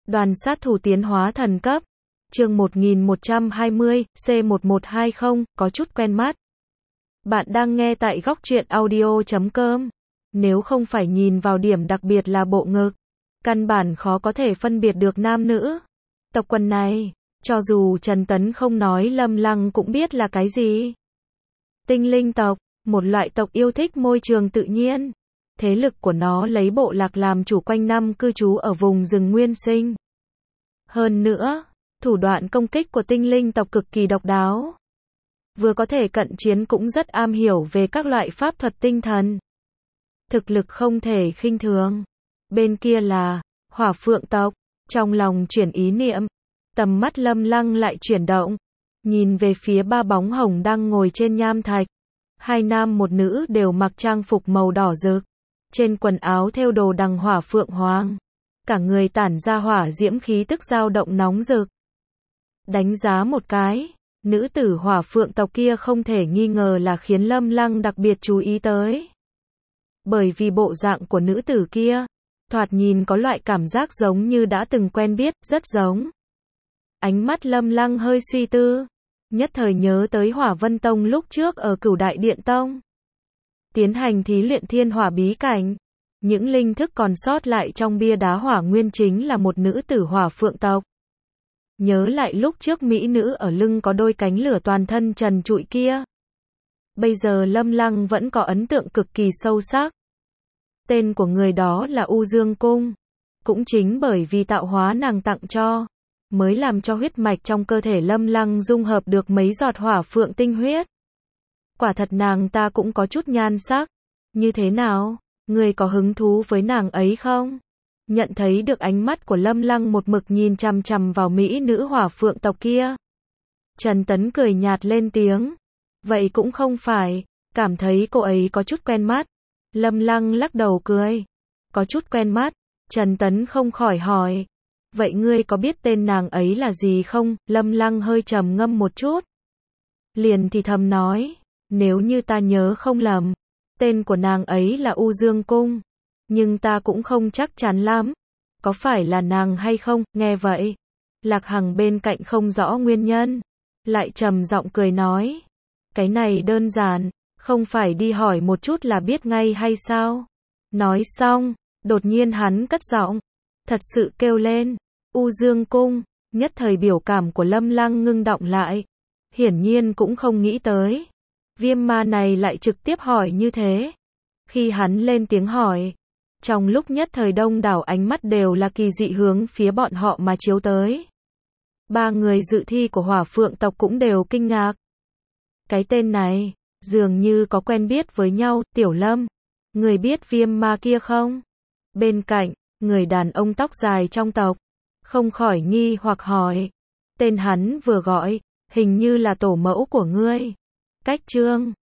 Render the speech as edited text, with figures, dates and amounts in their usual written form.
Đoàn sát thủ tiến hóa thần cấp. Chương 1120, C1120, có chút quen mắt. Bạn đang nghe tại góc truyện audio.com. Nếu không phải nhìn vào điểm đặc biệt là bộ ngực, căn bản khó có thể phân biệt được nam nữ. Tộc quần này, cho dù Trần Tấn không nói Lâm Lăng cũng biết là cái gì. Tinh linh tộc, một loại tộc yêu thích môi trường tự nhiên. Thế lực của nó lấy bộ lạc làm chủ, quanh năm cư trú ở vùng rừng nguyên sinh. Hơn nữa, thủ đoạn công kích của tinh linh tộc cực kỳ độc đáo. Vừa có thể cận chiến cũng rất am hiểu về các loại pháp thuật tinh thần. Thực lực không thể khinh thường. Bên kia là Hỏa Phượng tộc. Trong lòng chuyển ý niệm, tầm mắt Lâm Lăng lại chuyển động, nhìn về phía ba bóng hồng đang ngồi trên nham thạch. Hai nam một nữ đều mặc trang phục màu đỏ rực, trên quần áo thêu đồ đằng hỏa phượng hoàng, cả người tản ra hỏa diễm khí tức dao động nóng rực. Đánh giá một cái, nữ tử Hỏa Phượng tộc kia không thể nghi ngờ là khiến Lâm Lăng đặc biệt chú ý tới. Bởi vì bộ dạng của nữ tử kia, thoạt nhìn có loại cảm giác giống như đã từng quen biết, rất giống. Ánh mắt Lâm Lăng hơi suy tư, nhất thời nhớ tới Hỏa Vân Tông lúc trước ở Cửu Đại Điện Tông. Tiến hành thí luyện thiên hỏa bí cảnh. Những linh thức còn sót lại trong bia đá hỏa nguyên chính là một nữ tử Hỏa Phượng tộc. Nhớ lại lúc trước mỹ nữ ở lưng có đôi cánh lửa toàn thân trần trụi kia. Bây giờ Lâm Lăng vẫn có ấn tượng cực kỳ sâu sắc. Tên của người đó là U Dương Cung. Cũng chính bởi vì tạo hóa nàng tặng cho, mới làm cho huyết mạch trong cơ thể Lâm Lăng dung hợp được mấy giọt hỏa phượng tinh huyết. Quả thật nàng ta cũng có chút nhan sắc. Như thế nào? Người có hứng thú với nàng ấy không? Nhận thấy được ánh mắt của Lâm Lăng một mực nhìn chằm chằm vào mỹ nữ Hỏa Phượng tộc kia. Trần Tấn cười nhạt lên tiếng. Vậy cũng không phải, cảm thấy cô ấy có chút quen mắt. Lâm Lăng lắc đầu cười. Có chút quen mắt. Trần Tấn không khỏi hỏi. Vậy ngươi có biết tên nàng ấy là gì không? Lâm Lăng hơi trầm ngâm một chút, liền thì thầm nói. Nếu như ta nhớ không lầm, tên của nàng ấy là U Dương Cung. Nhưng ta cũng không chắc chắn lắm. Có phải là nàng hay không? Nghe vậy, Lạc Hằng bên cạnh không rõ nguyên nhân, lại trầm giọng cười nói. Cái này đơn giản, không phải đi hỏi một chút là biết ngay hay sao? Nói xong, đột nhiên hắn cất giọng, thật sự kêu lên. U Dương Cung. Nhất thời biểu cảm của Lâm Lăng ngưng động lại. Hiển nhiên cũng không nghĩ tới Viêm ma này lại trực tiếp hỏi như thế. Khi hắn lên tiếng hỏi, trong lúc nhất thời đông đảo ánh mắt đều là kỳ dị hướng phía bọn họ mà chiếu tới. Ba người dự thi của Hỏa Phượng tộc cũng đều kinh ngạc. Cái tên này, dường như có quen biết với nhau. Tiểu Lâm, người biết viêm ma kia không? Bên cạnh, người đàn ông tóc dài trong tộc không khỏi nghi hoặc hỏi. Tên hắn vừa gọi, hình như là tổ mẫu của ngươi. Cách Trương,